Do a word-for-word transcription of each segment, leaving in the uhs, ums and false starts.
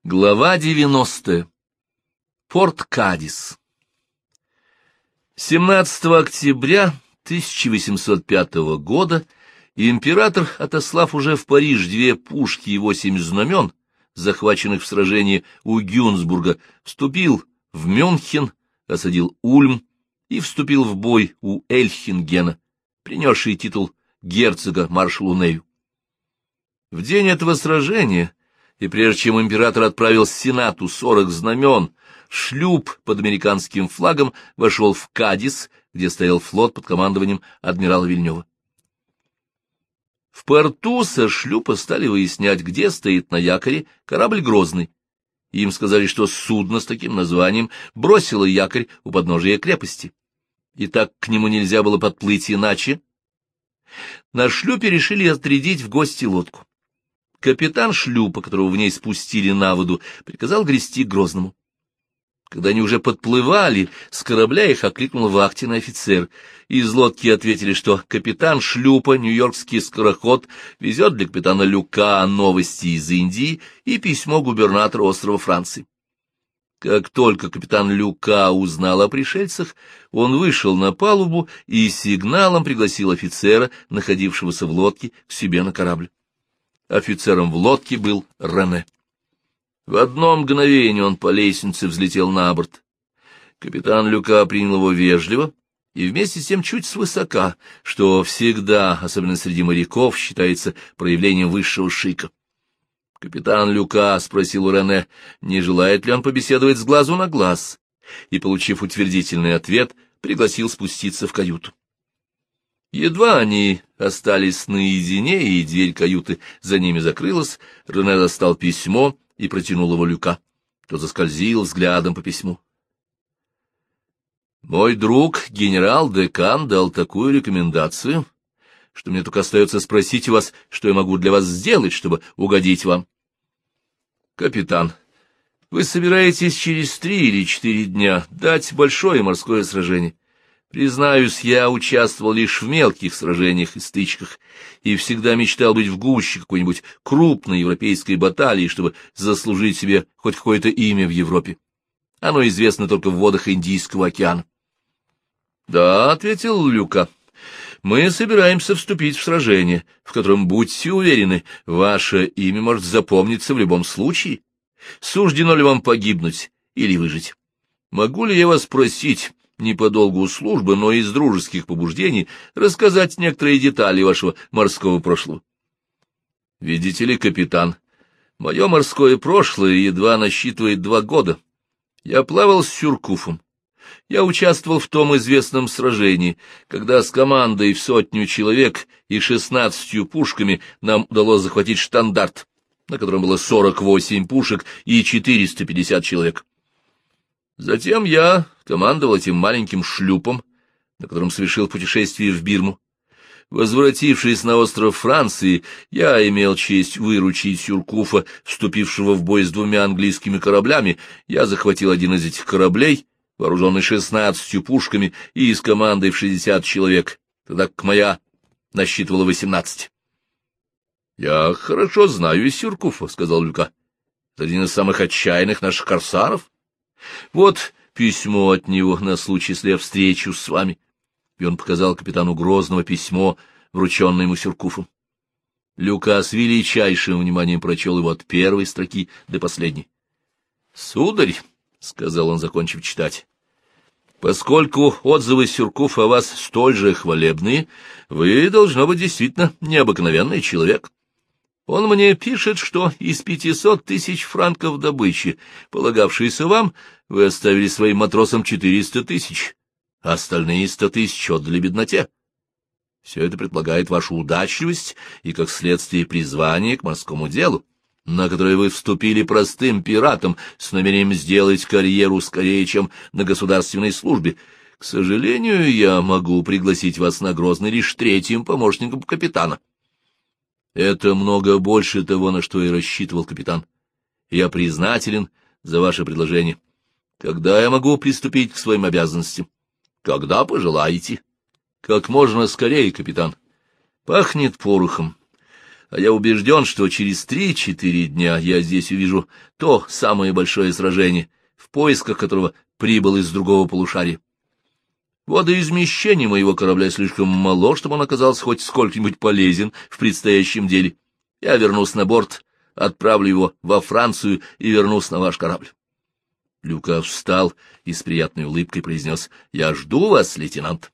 Глава девяностая. Порт Кадис. семнадцатого октября тысяча восемьсот пятого года император, отослав уже в Париж две пушки и восемь знамен, захваченных в сражении у Гюнсбурга, вступил в Мюнхен, осадил Ульм и вступил в бой у Эльхингена, принесший титул герцога маршалу Нею. В день этого сражения, и прежде чем император отправил Сенату сорок знамен, шлюп под американским флагом вошел в Кадис, где стоял флот под командованием адмирала Вильнёва. В порту со шлюпа стали выяснять, где стоит на якоре корабль «Грозный». Им сказали, что судно с таким названием бросило якорь у подножия крепости, и так к нему нельзя было подплыть иначе. На шлюпе решили отрядить в гости лодку. Капитан шлюпа, которого в ней спустили на воду, приказал грести к Грозному. Когда они уже подплывали, с корабля их окликнул вахтенный офицер. Из лодки ответили, что капитан шлюпа, нью-йоркский скороход, везет для капитана Люка новости из Индии и письмо губернатора острова Франции. Как только капитан Люка узнал о пришельцах, он вышел на палубу и сигналом пригласил офицера, находившегося в лодке, к себе на корабль. Офицером в лодке был Рене. В одно мгновение он по лестнице взлетел на борт. Капитан Люка принял его вежливо и вместе с тем чуть свысока, что всегда, особенно среди моряков, считается проявлением высшего шика. Капитан Люка спросил у Рене, не желает ли он побеседовать с глазу на глаз, и, получив утвердительный ответ, пригласил спуститься в каюту. Едва они остались наедине, и дверь каюты за ними закрылась, Рене достал письмо и протянул его Люка. Тот заскользил взглядом по письму. «Мой друг, генерал-декан, дал такую рекомендацию, что мне только остается спросить у вас, что я могу для вас сделать, чтобы угодить вам. Капитан, вы собираетесь через три или четыре дня дать большое морское сражение. Признаюсь, я участвовал лишь в мелких сражениях и стычках, и всегда мечтал быть в гуще какой-нибудь крупной европейской баталии, чтобы заслужить себе хоть какое-то имя в Европе. Оно известно только в водах Индийского океана. — Да, — ответил Люка, — мы собираемся вступить в сражение, в котором, будьте уверены, ваше имя может запомниться в любом случае. Суждено ли вам погибнуть или выжить? Могу ли я вас просить, не по долгу службы, но из дружеских побуждений, рассказать некоторые детали вашего морского прошлого? Видите ли, капитан, мое морское прошлое едва насчитывает два года. Я плавал с Сюркуфом. Я участвовал в том известном сражении, когда с командой в сотню человек и шестнадцатью пушками нам удалось захватить штандарт, на котором было сорок восемь пушек и четыреста пятьдесят человек. Затем я командовал этим маленьким шлюпом, на котором совершил путешествие в Бирму. Возвратившись на остров Франции, я имел честь выручить Сюркуфа, вступившего в бой с двумя английскими кораблями. Я захватил один из этих кораблей, вооруженный шестнадцатью пушками и с командой в шестьдесят человек, тогда как моя насчитывала восемнадцать. — Я хорошо знаю Сюркуфа, — сказал Люка. — Это один из самых отчаянных наших корсаров. Вот письмо от него на случай, если я встречусь с вами. И он показал капитану Грозного письмо, врученное ему Сюркуфом. Люка с величайшим вниманием прочел его от первой строки до последней. — Сударь, — сказал он, закончив читать, — поскольку отзывы Сюркуфа о вас столь же хвалебные, вы, должно быть, действительно необыкновенный человек. Он мне пишет, что из пятисот тысяч франков добычи, полагавшейся вам, вы оставили своим матросам четыреста тысяч, а остальные сто тысяч отдали бедноте. Все это предполагает вашу удачливость и, как следствие, призвание к морскому делу, на которое вы вступили простым пиратом с намерением сделать карьеру скорее, чем на государственной службе. К сожалению, я могу пригласить вас на Грозный лишь третьим помощником капитана. Это много больше того, на что и рассчитывал капитан. Я признателен за ваше предложение. Когда я могу приступить к своим обязанностям? Когда пожелаете. Как можно скорее, капитан. Пахнет порохом. а я убежден, что через три-четыре дня я здесь увижу то самое большое сражение, в поисках которого прибыл из другого полушария. Водоизмещение моего корабля слишком мало, чтобы он оказался хоть сколько-нибудь полезен в предстоящем деле. Я вернусь на борт, отправлю его во Францию и вернусь на ваш корабль. Люка встал и с приятной улыбкой произнес: «Я жду вас, лейтенант».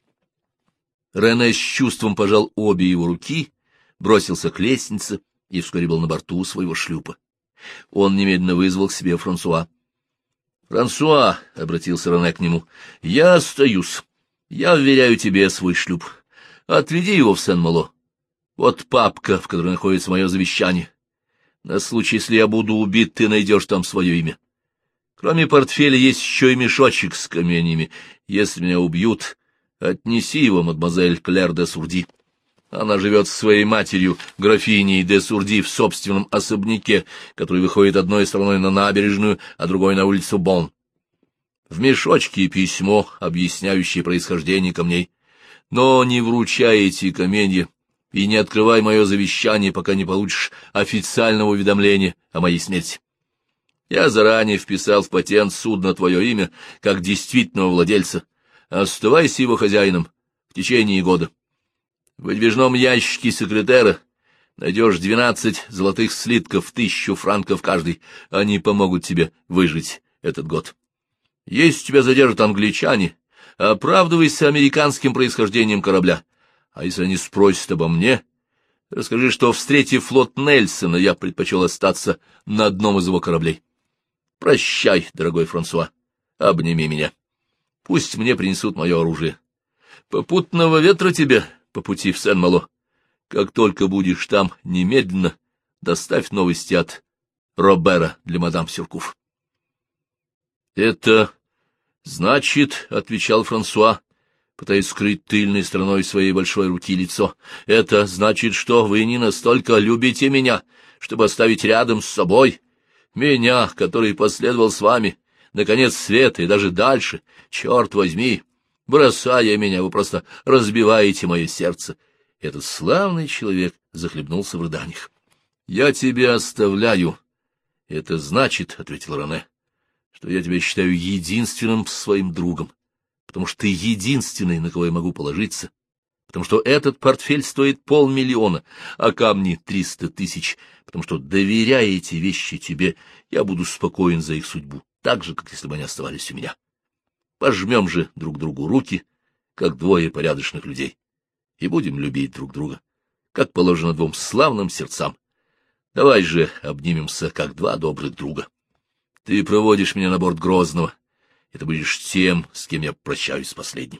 Рене с чувством пожал обе его руки, бросился к лестнице и вскоре был на борту своего шлюпа. Он немедленно вызвал к себе Франсуа. «Франсуа», — обратился Рене к нему, — «я остаюсь. Я вверяю тебе свой шлюп. Отведи его в Сен-Мало. Вот папка, в которой находится мое завещание. На случай, если я буду убит, ты найдешь там свое имя. Кроме портфеля есть еще и мешочек с каменями. Если меня убьют, отнеси его, мадемуазель Клэр де Сурди. Она живет со своей матерью, графиней де Сурди, в собственном особняке, который выходит одной стороной на набережную, а другой на улицу Бон. В мешочке письмо, объясняющее происхождение камней. Но не вручай эти каменья и не открывай мое завещание, пока не получишь официального уведомления о моей смерти. Я заранее вписал в патент судна твое имя, как действительного владельца. Оставайся его хозяином в течение года. В выдвижном ящике секретера найдешь двенадцать золотых слитков, тысячу франков каждый. Они помогут тебе выжить этот год. Если тебя задержат англичане, оправдывайся американским происхождением корабля. А если они спросят обо мне, расскажи, что, встретив флот Нельсона, я предпочел остаться на одном из его кораблей. Прощай, дорогой Франсуа, обними меня. Пусть мне принесут мое оружие. Попутного ветра тебе по пути в Сен-Мало. Как только будешь там, немедленно доставь новости от Робера для мадам Сюркуф. — Это значит, — отвечал Франсуа, пытаясь скрыть тыльной стороной своей большой руки лицо, — это значит, что вы не настолько любите меня, чтобы оставить рядом с собой меня, который последовал с вами на конец света и даже дальше. Черт возьми, бросая меня, вы просто разбиваете мое сердце. Этот славный человек захлебнулся в рыданиях. — Я тебя оставляю. — Это значит, — ответил Рене, — что я тебя считаю единственным своим другом, потому что ты единственный, на кого я могу положиться, потому что этот портфель стоит полмиллиона, а камни — триста тысяч, потому что, доверяя эти вещи тебе, я буду спокоен за их судьбу, так же, как если бы они оставались у меня. Пожмем же друг другу руки, как двое порядочных людей, и будем любить друг друга, как положено двум славным сердцам. Давай же обнимемся, как два добрых друга. Ты проводишь меня на борт Грозного, и ты будешь тем, с кем я прощаюсь последним.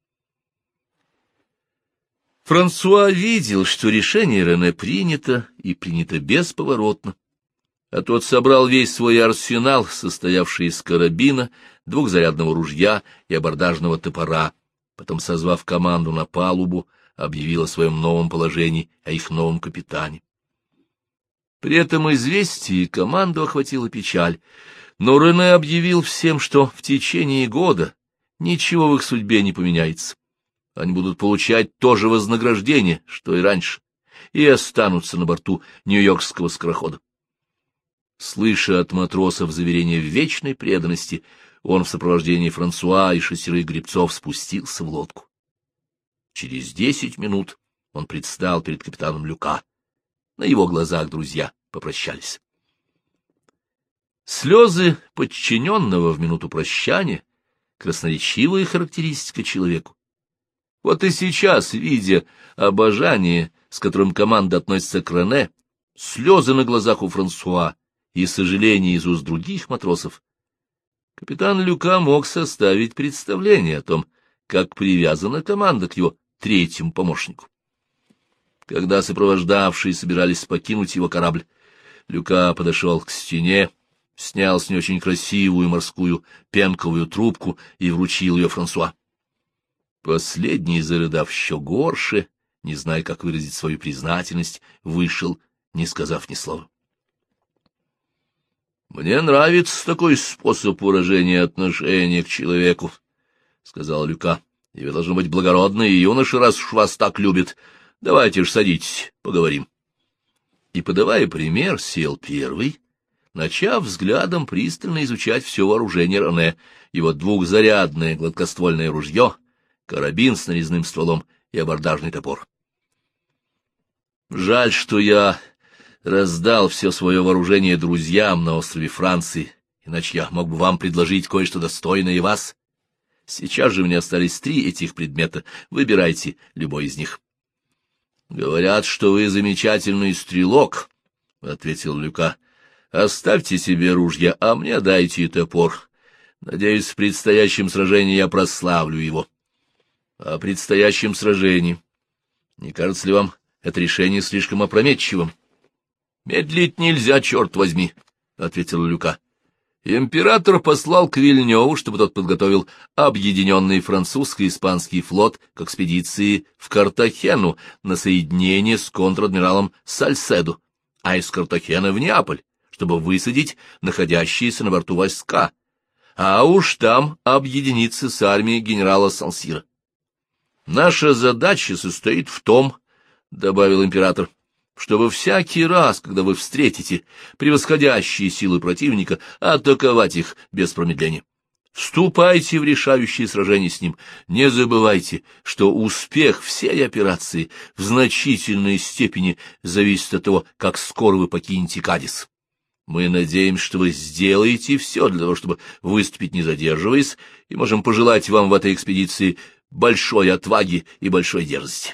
Франсуа видел, что решение Рене принято, и принято бесповоротно. А тот собрал весь свой арсенал, состоявший из карабина, двухзарядного ружья и абордажного топора, потом, созвав команду на палубу, объявил о своем новом положении, о их новом капитане. При этом известии команду охватила печаль, но Рене объявил всем, что в течение года ничего в их судьбе не поменяется. Они будут получать то же вознаграждение, что и раньше, и останутся на борту нью-йоркского скорохода. Слыша от матросов заверение в вечной преданности, он в сопровождении Франсуа и шестерых гребцов спустился в лодку. Через десять минут он предстал перед капитаном Люка. На его глазах друзья попрощались. Слезы подчиненного в минуту прощания — красноречивая характеристика человеку. Вот и сейчас, видя обожание, с которым команда относится к Рене, слезы на глазах у Франсуа и сожаление из уст других матросов, капитан Люка мог составить представление о том, как привязана команда к его третьему помощнику. Когда сопровождавшие собирались покинуть его корабль, Люка подошел к стене, снял с нее очень красивую морскую пенковую трубку и вручил ее Франсуа. Последний, зарыдав еще горше, не зная, как выразить свою признательность, вышел, не сказав ни слова. — Мне нравится такой способ выражения отношения к человеку, — сказал Люка. — И вы должны быть благородные юноши, раз уж вас так любят. Давайте ж садитесь, поговорим. и, подавая пример, сел первый, начав взглядом пристально изучать все вооружение Рене, его двухзарядное гладкоствольное ружье, карабин с нарезным стволом и абордажный топор. Жаль, что я раздал все свое вооружение друзьям на острове Франции, иначе я мог бы вам предложить кое-что достойное и вас. Сейчас же у меня остались три этих предмета, выбирайте любой из них. — Говорят, что вы замечательный стрелок, — ответил Люка. — Оставьте себе ружья, а мне дайте топор. Надеюсь, в предстоящем сражении я прославлю его. — О предстоящем сражении. Не кажется ли вам это решение слишком опрометчивым? — Медлить нельзя, черт возьми, — ответил Люка. Император послал к Вильнёву, чтобы тот подготовил объединенный французско-испанский флот к экспедиции в Картахену на соединение с контр-адмиралом Сальседо, а из Картахена в Неаполь, чтобы высадить находящиеся на борту войска, а уж там объединиться с армией генерала Сансира. «Наша задача состоит в том, — добавил император, — чтобы всякий раз, когда вы встретите превосходящие силы противника, атаковать их без промедления. Вступайте в решающие сражения с ним. Не забывайте, что успех всей операции в значительной степени зависит от того, как скоро вы покинете Кадис. Мы надеемся, что вы сделаете все для того, чтобы выступить не задерживаясь, и можем пожелать вам в этой экспедиции большой отваги и большой дерзости.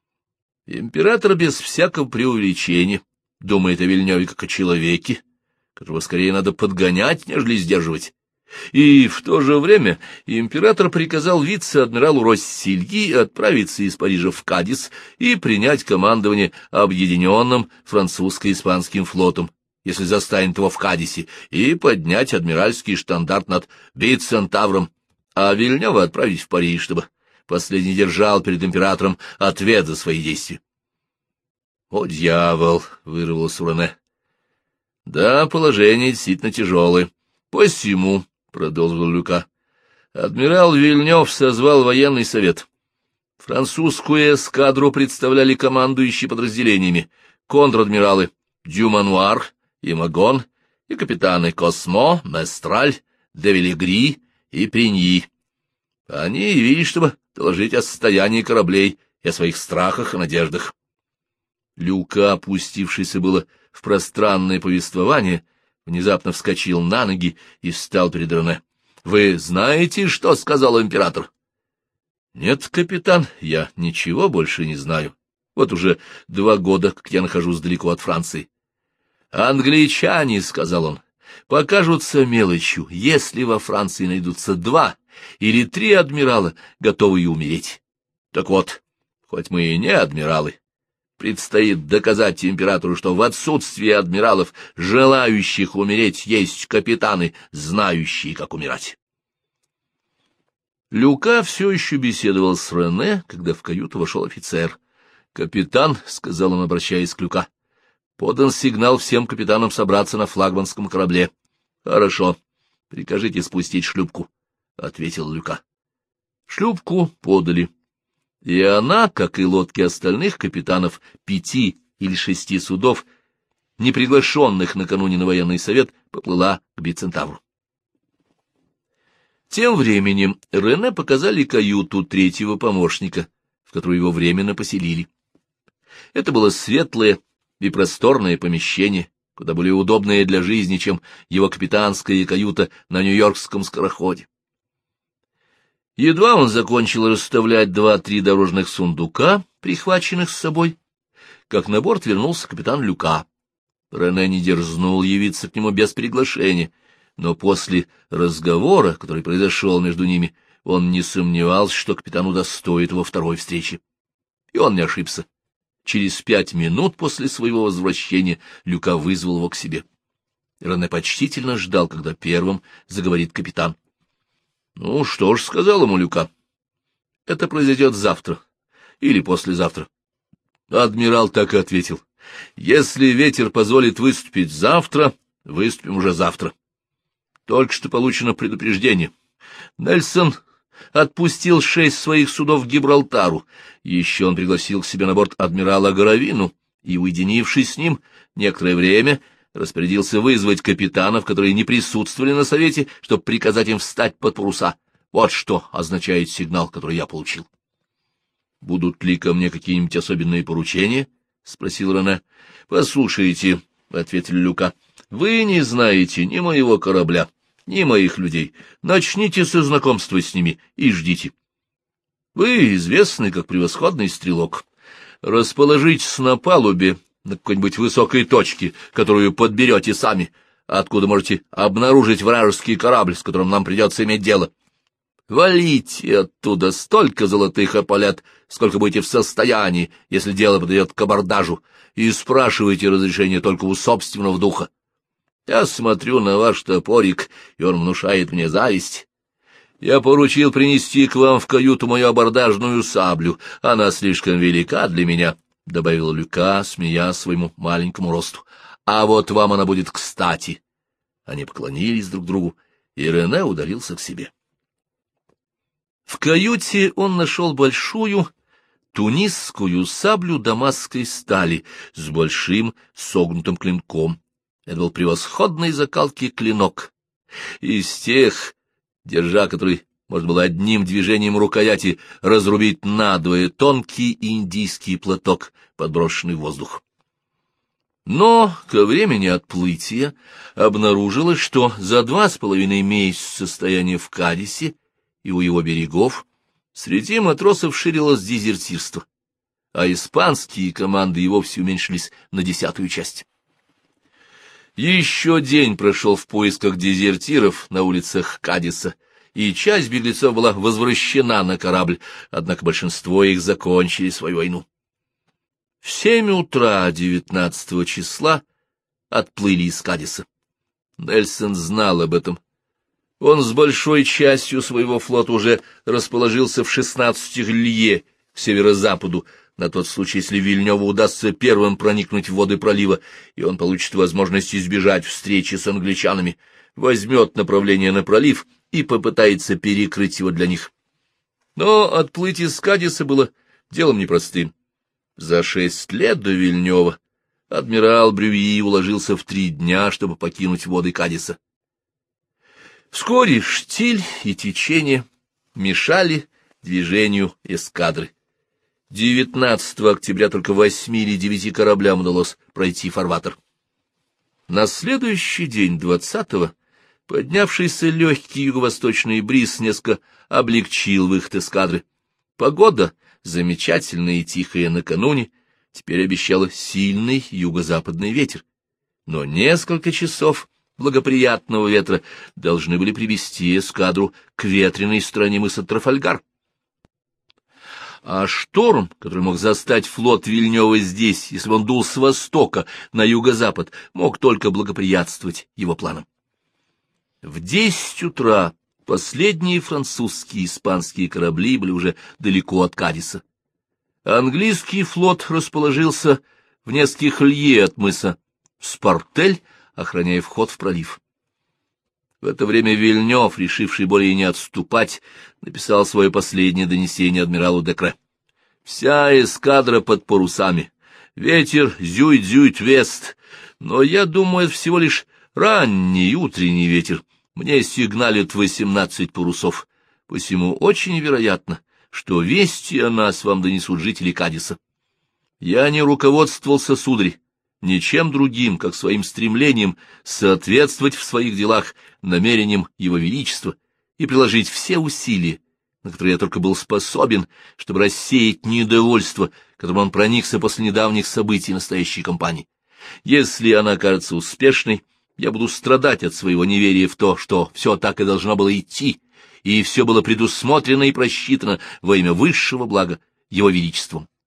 Император без всякого преувеличения думает о Вильнёве как о человеке, которого скорее надо подгонять, нежели сдерживать. И в то же время император приказал вице-адмиралу Россильи отправиться из Парижа в Кадис и принять командование объединенным французско-испанским флотом, если застанет его в Кадисе, и поднять адмиральский штандарт над Бицентавром, а Вильнёва отправить в Париж, чтобы последний держал перед императором ответ за свои действия. — О, дьявол! — вырвалось у Рене. — Да, положение действительно тяжелое. — Посему, — продолжил Люка, — адмирал Вильнёв созвал военный совет. Французскую эскадру представляли командующие подразделениями контр-адмиралы Дюмануар и Магон и капитаны Космо, Местраль, де Велигри и Приньи. Они явились, чтобы доложить о состоянии кораблей и о своих страхах и надеждах. Люка, опустившийся было в пространное повествование, внезапно вскочил на ноги и встал перед Рене. — Вы знаете, что сказал император? — Нет, капитан, я ничего больше не знаю. Вот уже два года, как я нахожусь далеко от Франции. — Англичане, — сказал он, — покажутся мелочью, если во Франции найдутся два или три адмирала, готовые умереть. Так вот, хоть мы и не адмиралы, предстоит доказать императору, что в отсутствие адмиралов, желающих умереть, есть капитаны, знающие, как умирать. Люка все еще беседовал с Рене, когда в каюту вошел офицер. — Капитан, — сказал он, обращаясь к Люка, — подан сигнал всем капитанам собраться на флагманском корабле. — Хорошо, прикажите спустить шлюпку, — ответил Люка. Шлюпку подали. И она, как и лодки остальных капитанов пяти или шести судов, не приглашенных накануне на военный совет, поплыла к Бицентавру. Тем временем Рене показали каюту третьего помощника, в которую его временно поселили. Это было светлое и просторное помещение, куда более удобное для жизни, чем его капитанская каюта на нью-йоркском скороходе. Едва он закончил расставлять два-три дорожных сундука, прихваченных с собой, как на борт вернулся капитан Люка. Рене не дерзнул явиться к нему без приглашения, но после разговора, который произошел между ними, он не сомневался, что капитан удостоит его второй встречи. И он не ошибся. Через пять минут после своего возвращения Люка вызвал его к себе. Рене почтительно ждал, когда первым заговорит капитан. — Ну, что ж, — сказал ему Люка, — это произойдет завтра или послезавтра. Адмирал так и ответил. — Если ветер позволит выступить завтра, выступим уже завтра. Только что получено предупреждение. Нельсон отпустил шесть своих судов к Гибралтару. Еще он пригласил к себе на борт адмирала Горовину, и, уединившись с ним, некоторое время распорядился вызвать капитанов, которые не присутствовали на совете, чтобы приказать им встать под паруса. Вот что означает сигнал, который я получил. — Будут ли ко мне какие-нибудь особенные поручения? — спросил Рене. — Послушайте, — ответил Люка, — вы не знаете ни моего корабля, ни моих людей. Начните со знакомства с ними и ждите. Вы известны как превосходный стрелок. Расположитесь на палубе, на какой-нибудь высокой точке, которую подберете сами, откуда можете обнаружить вражеский корабль, с которым нам придется иметь дело. Валите оттуда столько золотых эполет, сколько будете в состоянии, если дело подойдет к абордажу, и спрашивайте разрешение только у собственного духа. Я смотрю на ваш топорик, и он внушает мне зависть. Я поручил принести к вам в каюту мою абордажную саблю, она слишком велика для меня, — добавил Люка, смеясь своему маленькому росту. — А вот вам она будет кстати. Они поклонились друг другу, и Рене удалился к себе. В каюте он нашел большую тунисскую саблю дамасской стали с большим согнутым клинком. Это был превосходной закалки клинок. Из тех, держа который можно было одним движением рукояти разрубить надвое тонкий индийский платок, подброшенный в воздух. Но ко времени отплытия обнаружилось, что за два с половиной месяца состояния в Кадисе и у его берегов среди матросов ширилось дезертирство, а испанские команды и вовсе уменьшились на десятую часть. Еще день прошел в поисках дезертиров на улицах Кадиса, и часть беглецов была возвращена на корабль, однако большинство их закончили свою войну. В семь утра девятнадцатого числа отплыли из Кадиса. Нельсон знал об этом. Он с большой частью своего флота уже расположился в шестнадцати лье к северо-западу, на тот случай, если Вильнёву удастся первым проникнуть в воды пролива, и он получит возможность избежать встречи с англичанами, возьмет направление на пролив и попытается перекрыть его для них. Но отплыть из Кадиса было делом непростым. За шесть лет до Вильнёва адмирал Брюи уложился в три дня, чтобы покинуть воды Кадиса. Вскоре штиль и течение мешали движению эскадры. девятнадцатого октября только восьми или девяти кораблям удалось пройти фарватер. На следующий день, двадцатого, поднявшийся легкий юго-восточный бриз несколько облегчил выход эскадры. Погода, замечательная и тихая накануне, теперь обещала сильный юго-западный ветер. Но несколько часов благоприятного ветра должны были привести эскадру к ветреной стороне мыса Трафальгар. А шторм, который мог застать флот Вильнёва здесь, если бы он дул с востока на юго-запад, мог только благоприятствовать его планам. В десять утра последние французские и испанские корабли были уже далеко от Кадиса. Английский флот расположился в нескольких лье от мыса Спартель, охраняя вход в пролив. В это время Вильнёв, решивший более не отступать, написал свое последнее донесение адмиралу Декре. «Вся эскадра под парусами. Ветер зюйт-зюйт-вест. Но я думаю, это всего лишь ранний утренний ветер. Мне сигналят восемнадцать парусов. Посему очень вероятно, что вести о нас вам донесут жители Кадиса. Я не руководствовался, сударь, ничем другим, как своим стремлением соответствовать в своих делах намерениям Его Величества и приложить все усилия, на которые я только был способен, чтобы рассеять недовольство, которым он проникся после недавних событий настоящей кампании. Если она окажется успешной, я буду страдать от своего неверия в то, что все так и должно было идти, и все было предусмотрено и просчитано во имя высшего блага Его Величеством.